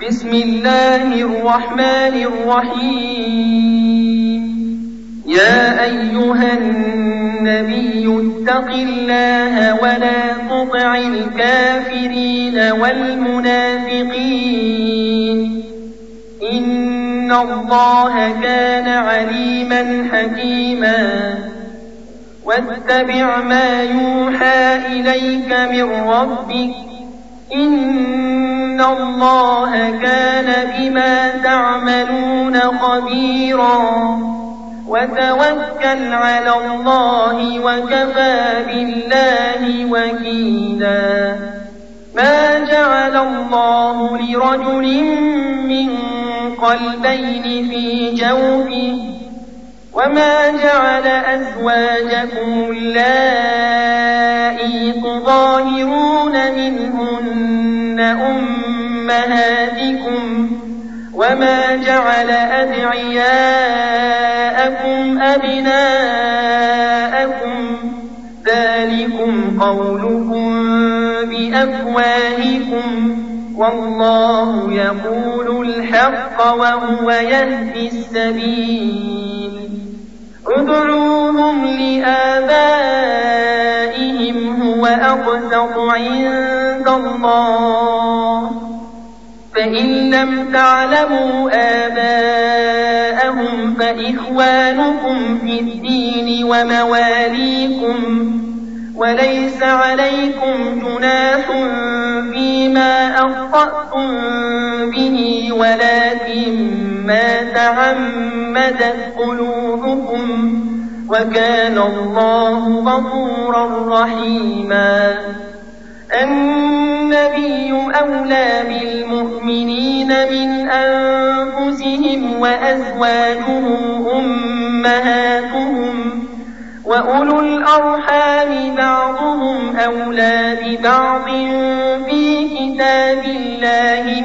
بسم الله الرحمن الرحيم. يا أيها النبي اتق الله ولا تطع الكافرين والمنافقين إن الله كان عليما حكيما. واتبع ما يوحى إليك من ربك إن الله كان بما تعملون خبيرا. وتوكل على الله وكفى بالله وكيلا. ما جعل الله لرجل من قلبين في جوفه وما جعل أزواجكم اللائي تظاهرون منهن أمهاتكم وما جعل أدعياءكم أبناءكم ذلكم قولكم بأفواهكم والله يقول الحق وهو يهدي السبيل. ادعوهم لآبائهم هو أقسط عند الله فإن لم تعلموا آباءهم فإخوانكم في الدين ومواليكم وليس عليكم جناح فيما أخطأتم به ولكن ما تعمدت قلوبكم وكان الله غفورا رحيما. النبي أولى بالمؤمنين من أنفسهم وأزواجه أمهاتهم وأولو الأرحام بعضهم أولى ببعض في كتاب الله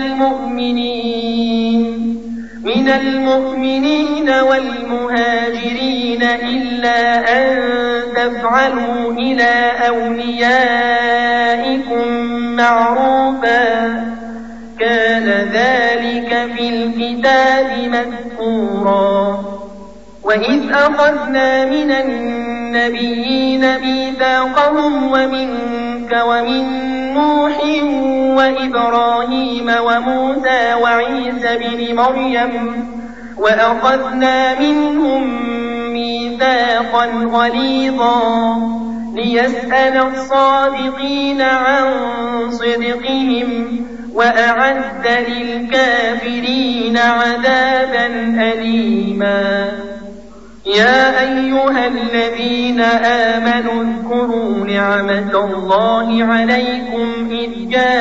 من المؤمنين والمهاجرين إلا أن تفعلوا إلى أوليائكم معروفا كان ذلك في الكتاب مذكورا. وإذ أخذنا من النبيين ميثاقهم ومنك ومن نوح وإبراهيم وموسى وعيسى بن مريم وأخذنا منهم ميثاقا غليظا ليسأل الصادقين عن صدقهم وأعد للكافرين عذابا أليما. يا أيها الذين آمنوا اذكروا نعمة الله عليكم إذ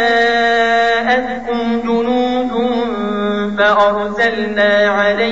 جاءتكم جنود فأرسلنا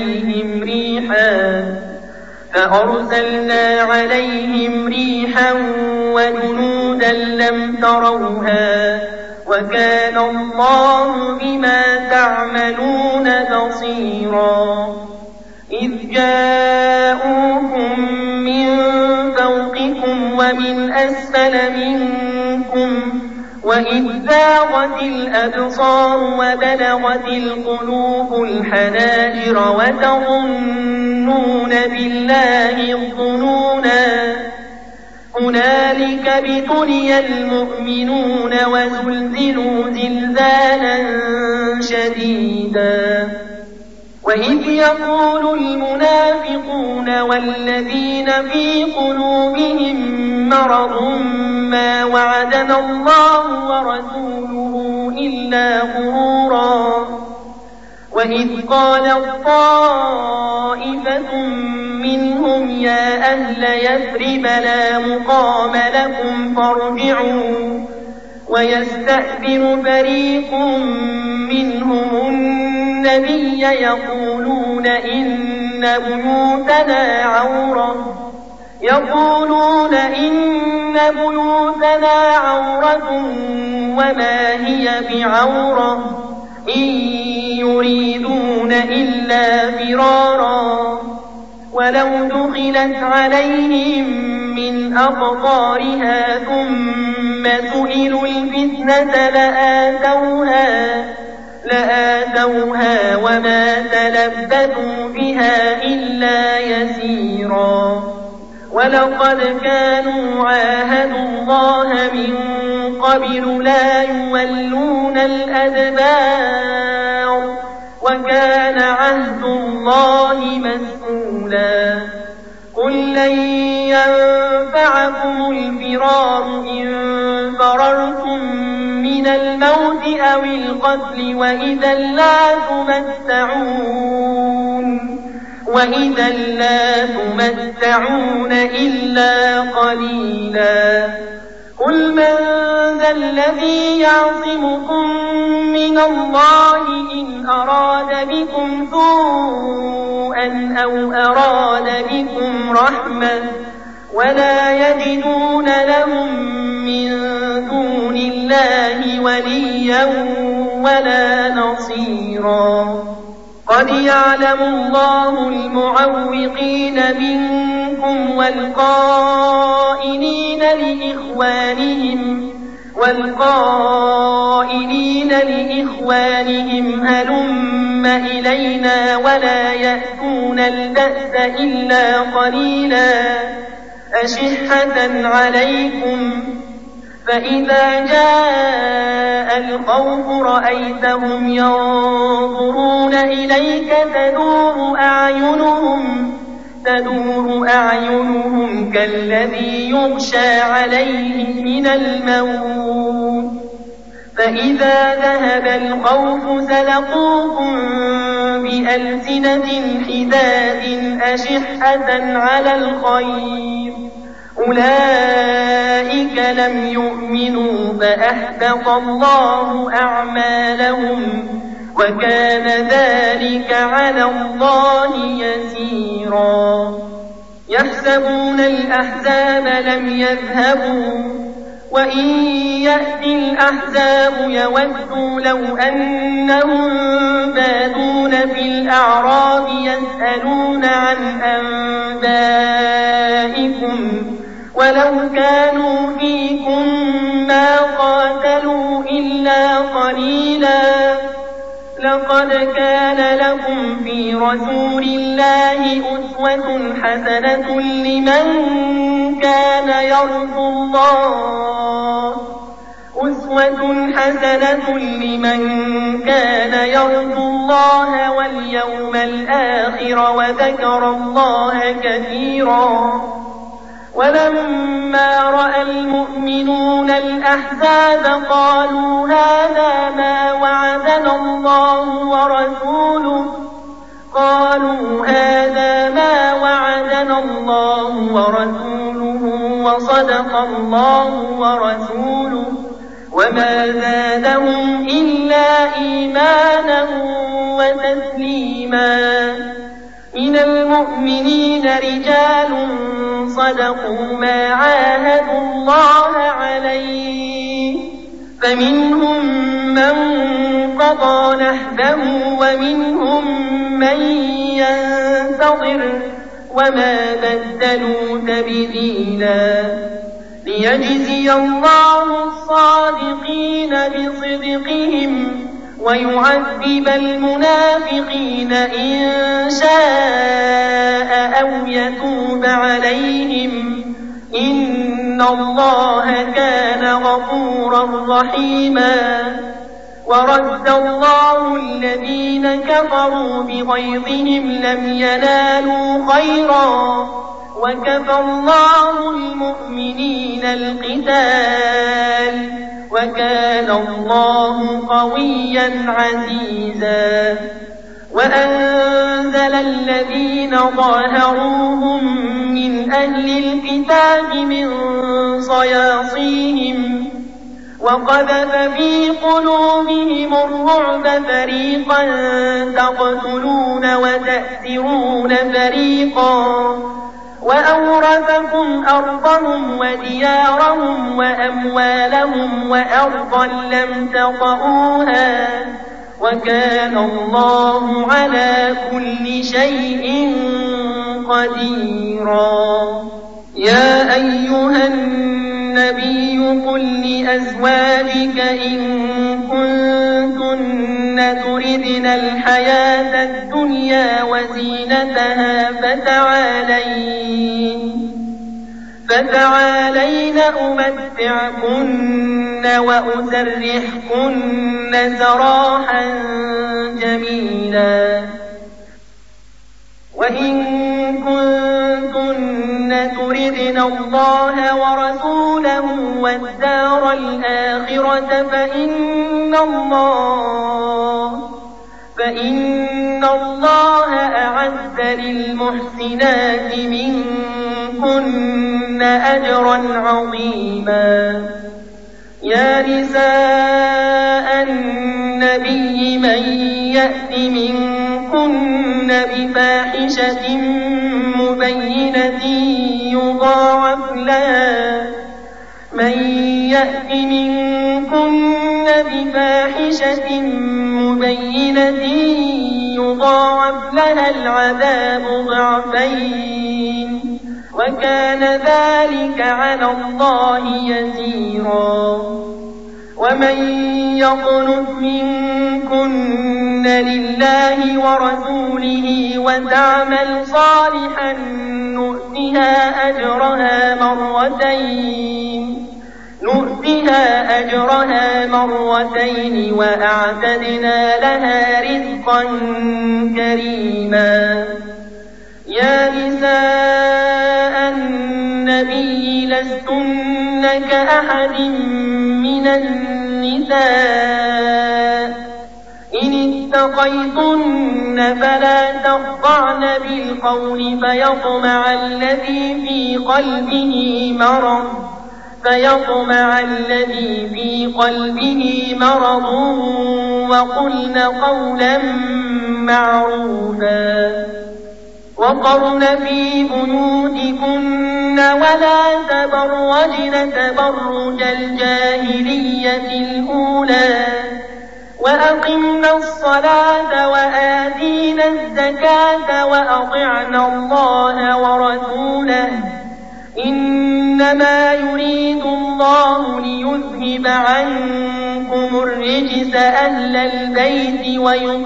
عليهم ريحا وجنودا لم تروها وكان الله بما تعملون بصيرا. إذ جاءوكم من فوقكم ومن أسفل منكم وإذ زاغت الأبصار وبلغت القلوب الحناجر وتظنون بالله الظنونا. هنالك ابتلي المؤمنون وزلزلوا زلزالا شديدا. وإذ يقول المنافقون والذين في قلوبهم مرض ما وعدنا الله ورسوله إلا غرورا. وإذ قالت طائفة منهم يا أهل يثرب لا مقام لكم فارجعوا ويستأذن فريق منهم النبي يقولون إن بيوتنا عورة وما هي بعورة إن يريدون إلا فرارا. ولو دخلت عليهم من أقطارها ثم سئلوا الفتنة لآتوها وما تلبثوا بها إلا يسيرا ولقد كانوا عاهدوا الله من قبل لا يولون الأدبار وكان عهد الله مسؤولا قل لن ينفعكم الفرار إن فررتم من الموت أو القتل وإذا لا تمتعون إلا قليلا قل من ذا الذي يعصمكم من الله إن أراد بكم سوءا أو أراد بكم رحمة ولا يجدون لهم من دون الله وليا ولا نصيرا قد يعلم الله المعوقين منكم والقائلين لإخوانهم هلم إلينا ولا يأتون البأس إلا قليلا أشحة عليكم فإذا جاء الخوف رأيتهم ينظرون إليك تدور أعينهم كالذي يغشى عليه من الموت فإذا ذهب الخوف سلقوكم بألسنة حداد أشحة على الخير أولئك لم يؤمنوا فأحبط الله أعمالهم وكان ذلك على الله يسيرا يحسبون الأحزاب لم يذهبوا وإن يأتي الأحزاب يودوا لو أنهم بادون في الأعراب يسألون عن أنبائكم ولو كانوا فيكم ما قاتلوا إلا قليلا لقد كان لكم في رسول الله أسوة حسنة لمن كان يرجو الله واليوم الآخر وذكر الله كثيرا ولما رأى المؤمنون الأحزاب قالوا هذا ما وعدنا الله ورسوله وصدق الله ورسوله وما زادهم إلا إيمانا وتسليما من المؤمنين رجال صدقوا ما عاهدوا الله عليه فمنهم من قضى نحبه ومنهم من ينتظر وما بدلوا تبديلا ليجزي الله الصادقين بصدقهم ويعذب المنافقين إن شاء أو يتوب عليهم إن الله كان غفورا رحيما ورد الله الذين كفروا بغيظهم لم ينالوا خيرا وكفى الله المؤمنين القتال وكان الله قويا عزيزا وأنزل الذين ظاهروهم من أهل الكتاب من صياصيهم وقذف في قلوبهم الرعب فريقا تقتلون وتأسرون فريقا وأورثكم أرضهم وديارهم وأموالهم وأرضا لم تطئوها وكان الله على كل شيء قديرا يا أيها النبي قل لأزواجك إن كنتن تردن الحياة الدنيا وزينتها فتعالين أمتعكن وأسرحكن سراحا جميلا وإن كنتن تردن الله ورسوله والدار الآخرة فإن الله أعد للمحسنات منكن أجرا عظيما يا نساء النبي من يأت منكن بفاحشة مبينة يضاعف لها العذاب ضعفين وكان ذلك على الله يسيرا ومن يقنت منكن لله ورسوله وتعمل صالحا نؤتها أجرها مرتين وأعتدنا لها رزقا كريما يا نساء النبي لستن كأحد من النساء إن اتقيتن فلا تخضعن بالقول فيطمع الذي في قلبه مرض وقلن قولا معروفا وقرن في بيوتكن ولا تبرجن تبرج الجاهلية الأولى وأقمنا الصلاة وآتينا الزكاة وأطعنا الله ورسوله إنما يريد الله ليذهب عنكم الرجس أهل البيت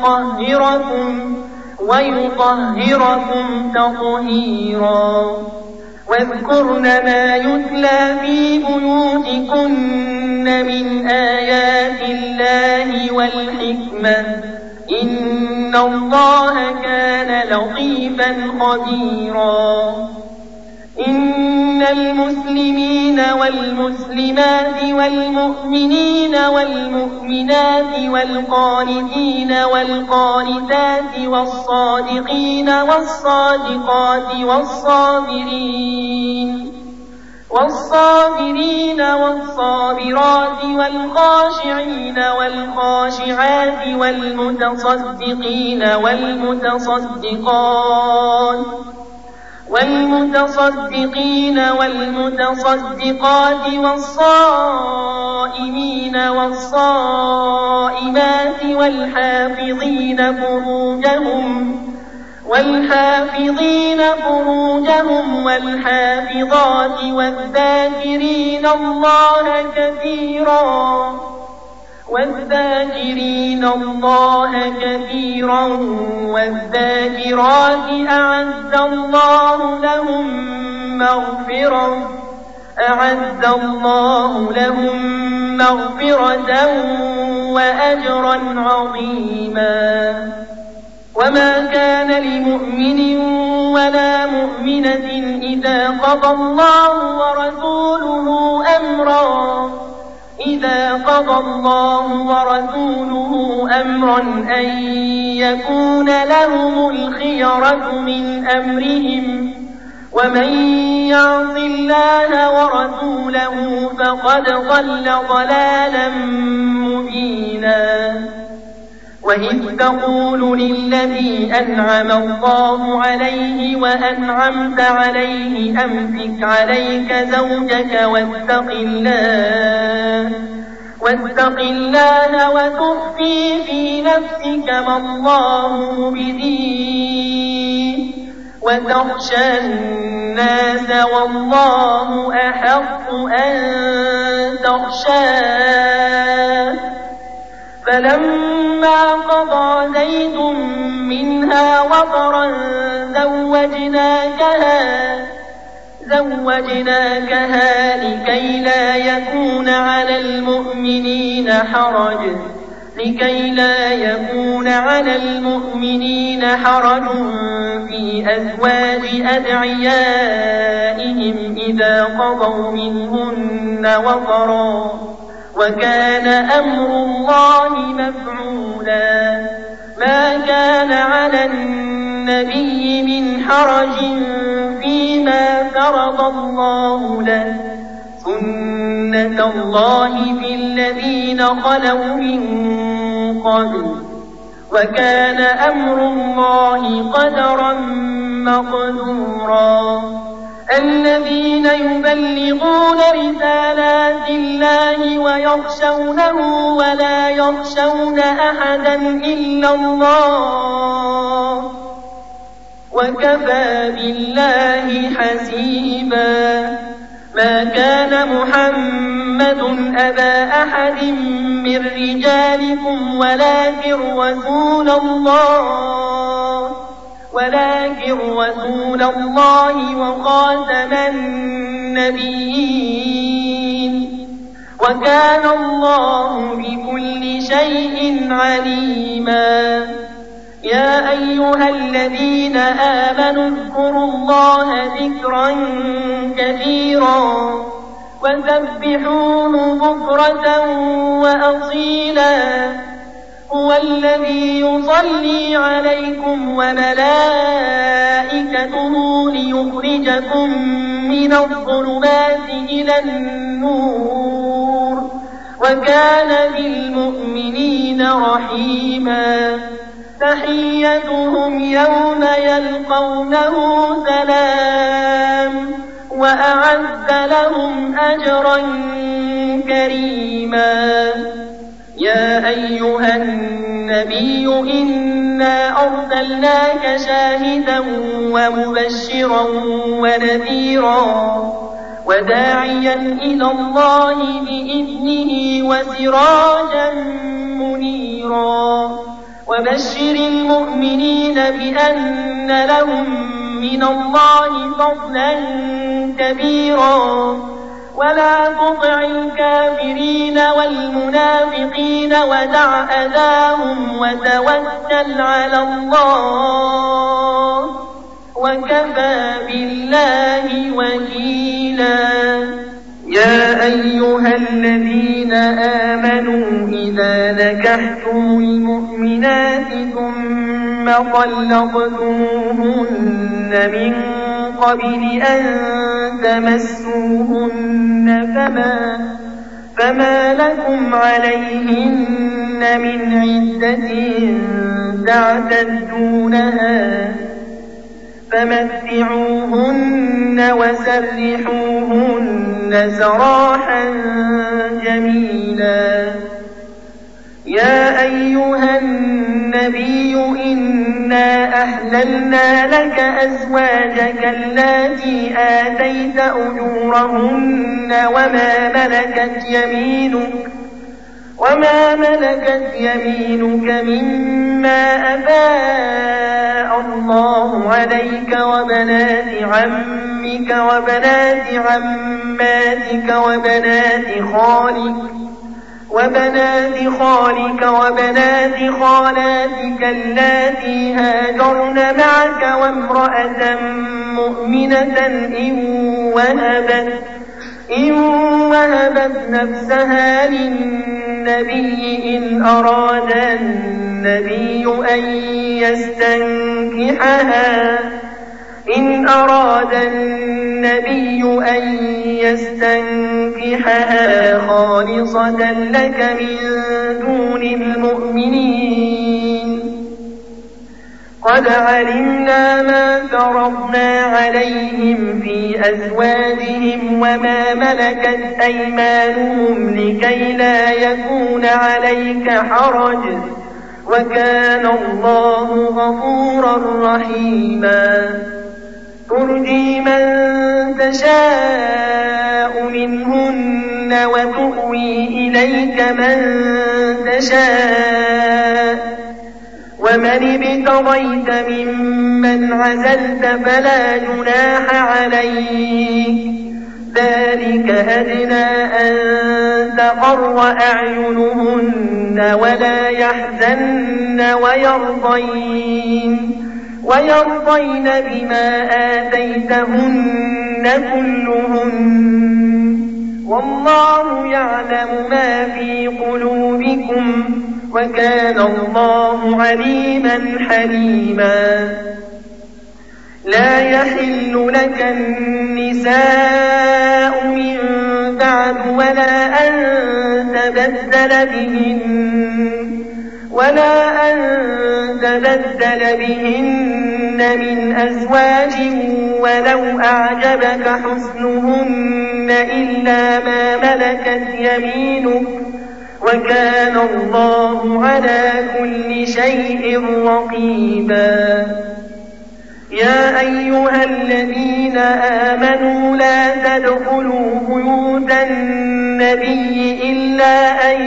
ويطهركم تطهيرا واذكرن ما يتلى في بيوتكن من آيات الله والحكمة إن الله كان لطيفا خبيرا إن المسلمين والمسلمات والمؤمنين والمؤمنات والقانتين والقانتات والصادقين والصادقات والصابرين والصابرات والخاشعين والخاشعات والمتصدقين والمتصدقات والصائمين والصائمات والحافظين فروجهم والحافظات والذاكرين الله كثيرا والذاكرات أعد الله لهم مغفرة وأجرا عظيما وما كان لمؤمن ولا مؤمنة إذا قضى الله ورسوله أمرا أن يكون لهم الخيرة من أمرهم ومن يعص الله ورسوله فقد ضل ضلالا مبينا وإذ تقول للذي أنعم الله عليه وأنعمت عليه أمسك عليك زوجك واتق الله وتخفي في نفسك ما الله مبديه وتخشى الناس والله أحق أن تخشاه فلما قضى زيد منها وطرا زوجناكها لكي لا يكون على المؤمنين حرج في أزواج أدعيائهم إذا قضوا منهن وطرا وكان أمر الله مفعولا ما كان على النبي من حرج فيما فرض الله له سنة الله في الذين خلوا من قبل وكان أمر الله قدرا مقدورا الذين يبلغون رسالات الله ويخشونه ولا يخشون أحدا إلا الله وكفى بالله حسيبا ما كان محمد أبا أحد من رجالكم ولكن رسول الله وخاتم النبيين وكان الله بكل شيء عليما يا أيها الذين آمنوا اذكروا الله ذكرا كثيرا وسبحوه بكرة وأصيلا هو الذي يصلي عليكم وملائكته ليخرجكم من الظلمات إلى النور وكان بالمؤمنين رحيما تحيتهم يوم يلقونه سلام وأعد لهم أجرا كريما يا أيها النبي إنا أرسلناك شاهدا ومبشرا ونذيرا وداعيا إلى الله بإذنه وسراجا منيرا وبشر المؤمنين بأن لهم من الله فضلا كبيرا ولا تطع الكافرين والمنافقين ودع أذاهم وتوكل على الله وكفى بالله وكيلا يا أيها الذين آمنوا إذا نكحتم المؤمنات ثم طلقتموهن من قبل أن تمسوهن فما لكم عليهن من عدة تعتدونها فمتعوهن وسرحوهن سراحا جميلا يا أيها النبي إنا أحللنا لك أزواجك اللاتي آتيت أجورهن وما ملكت يمينك مما أفاء الله عليك وبنات عمك وبنات عماتك وبنات خالك وبنات خالاتك اللاتي هاجرن معك وامرأة مؤمنة إن وهبت نفسها للنبي إن أراد النبي أن يستنكحها خالصة لك من دون المؤمنين قد علمنا ما فرضنا عليهم في أزواجهم وما ملكت أيمانهم لكي لا يكون عليك حرج وكان الله غفورا رحيما ترجي من تشاء منهن وتؤوي إليك من تشاء ومن ابتغيت ممن عزلت فلا جناح عليك ذلك أدنى أن تقر أعينهن ولا يحزن ويرضين بما آتيتهن كلهن والله يعلم ما في قلوبكم وكان الله عليما حليما لا يحل لك النساء من بعد ولا أن تبدل بهن من أزواج ولو أعجبك حسنهن إلا ما ملكت يمينك وكان الله على كل شيء رقيبا يا أيها الذين آمنوا لا تدخلوا بيوت النبي إلا أن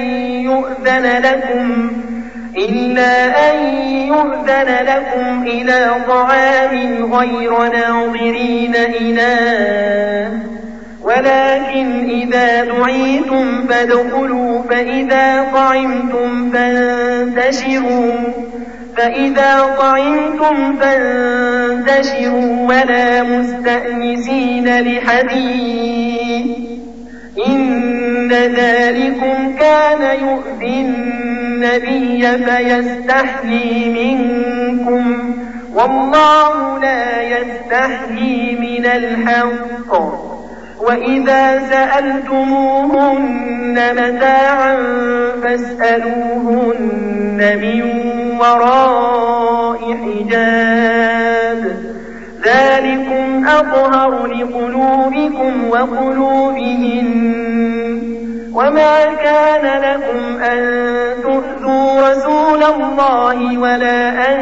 يؤذن لكم إلى طعام غير ناظرين إناه ولكن إذا دعيتم فادخلوا فإذا طعمتم فانتشروا ولا مستأنسين لحديث إن ذلكم كان يؤذي النبي فيستحيي منكم والله لا يستحيي من الحق وإذا سألتموهن متاعا فاسألوهن من وراء حجاب ذلكم أطهر لقلوبكم وقلوبهن وما كان لكم أن تؤذوا رسول الله ولا أن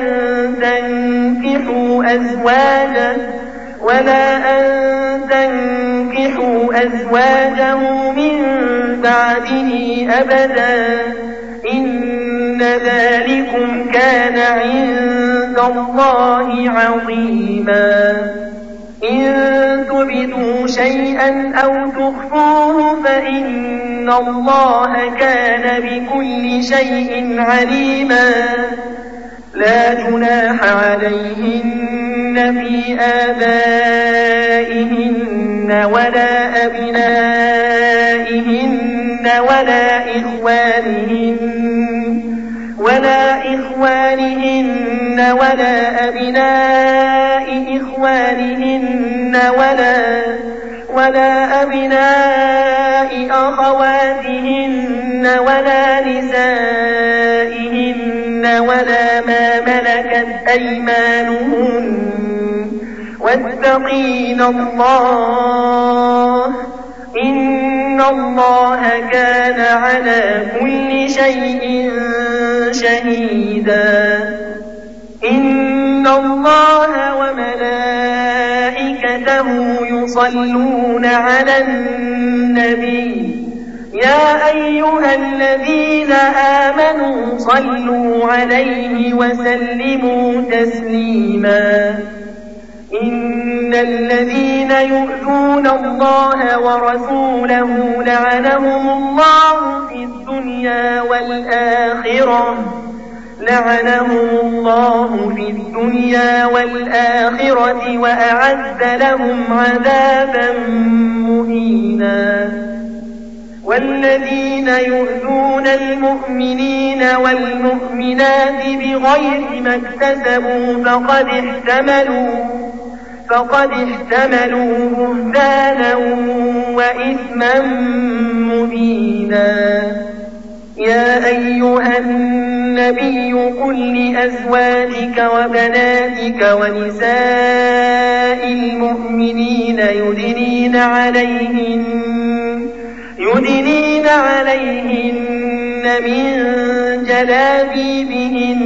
تنكحوا أزواجه من بعده أبدا إن ذلكم كان عند الله عظيما إن تبدوا شيئا أو تخفوه فإن الله كان بكل شيء عليما لا جناح عليهن في آبائهن ولا أبنائهن ولا إخوانهن ولا أبناء إخوانهن ولا أبناء أخواتهن ولا نسائهن ولا ما ملكت أيمانهن واتقين الله إن الله كان على كل شيء شهيدا إن الله وملائكته يصلون على النبي يا أيها الذين آمنوا صلوا عليه وسلموا تسليما إن الذين يؤذون الله ورسوله لعنهم الله في الدنيا والآخرة وأعد لهم عذابا مهينا والذين يؤذون المؤمنين والمؤمنات بغير ما اكتسبوا فقد احتملوا بهتانا وإثما مبينا يا أيها النبي قل لأزواجك وبناتك ونساء المؤمنين يدنين عليهن من جلابيبهن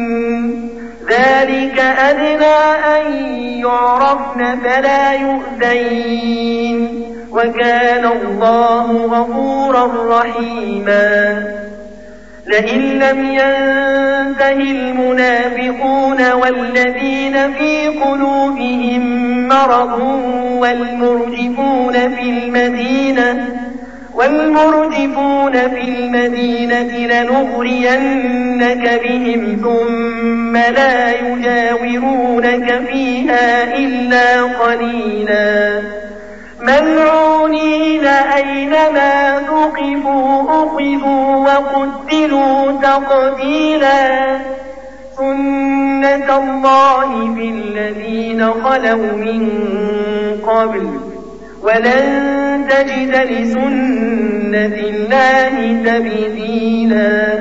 ذلك أدنى أن يعرفن فلا يؤذين وكان الله غفورا رحيما لئن لم ينته المنافقون والذين في قلوبهم مرض والمرجفون في المدينة لنغرينك بهم ثم لا يجاورونك فيها إلا قليلا ملعونين أينما ثقفوا أخذوا وقتلوا تقتيلا سنة الله في الذين خلوا من قبل ولن تجد لسنة الله تبديلا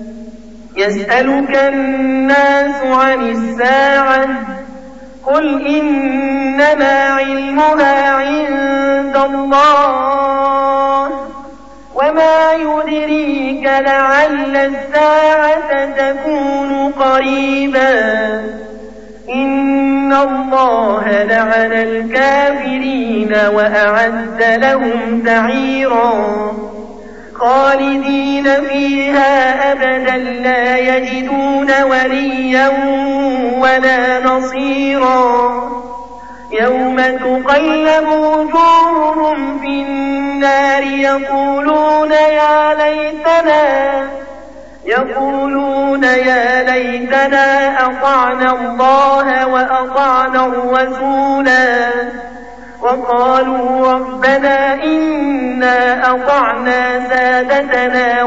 يسألك الناس عن الساعة قل إنما علمها عند الله وما يدريك لعل الساعة تكون قريبا إن الله لعن الكافرين وأعد لهم سعيرا خالدين فيها أبدا لا يجدون وليا ولا نصيرا يوم تقلب وجوههم في النار يقولون يا ليتنا أطعنا الله وأطعنا الرسولا وقالوا ربنا إنا أطعنا سادتنا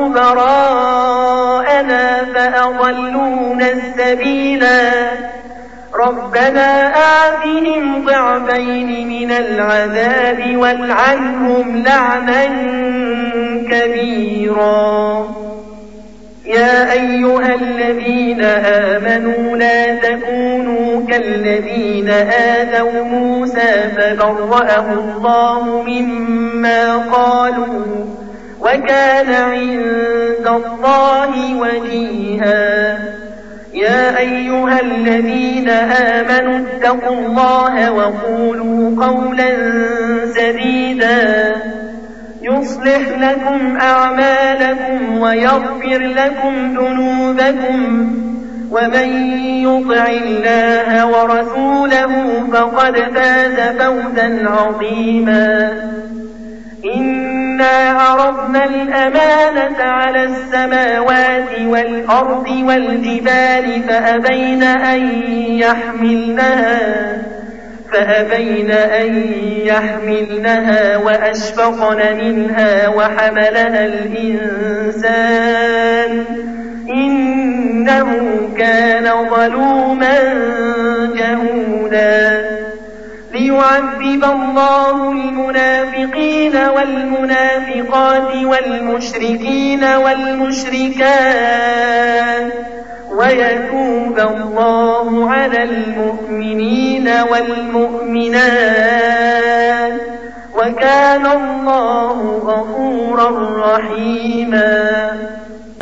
وكبراءنا فأضلونا السبيلا ربنا آتهم ضعفين من العذاب والعنهم لعنا كبيرا يا أيها الذين آمنوا لا تكونوا كالذين آذوا موسى فبرأه الله مما قالوا وكان عند الله وجيها يا أيها الذين آمنوا اتقوا الله وقولوا قولا سديدا يصلح لكم أعمالكم ويغفر لكم ذنوبكم ومن يطع الله ورسوله فقد فاز فوزا عظيما إنا عرضنا الأمانة على السماوات والأرض والجبال فأبين أن يحملنها وأشفقن منها وحملها الإنسان إنه كان ظلوما جهولا ليعذب الله المنافقين والمنافقات والمشركين والمشركات ويتوب الله على المؤمنين والمؤمنات وكان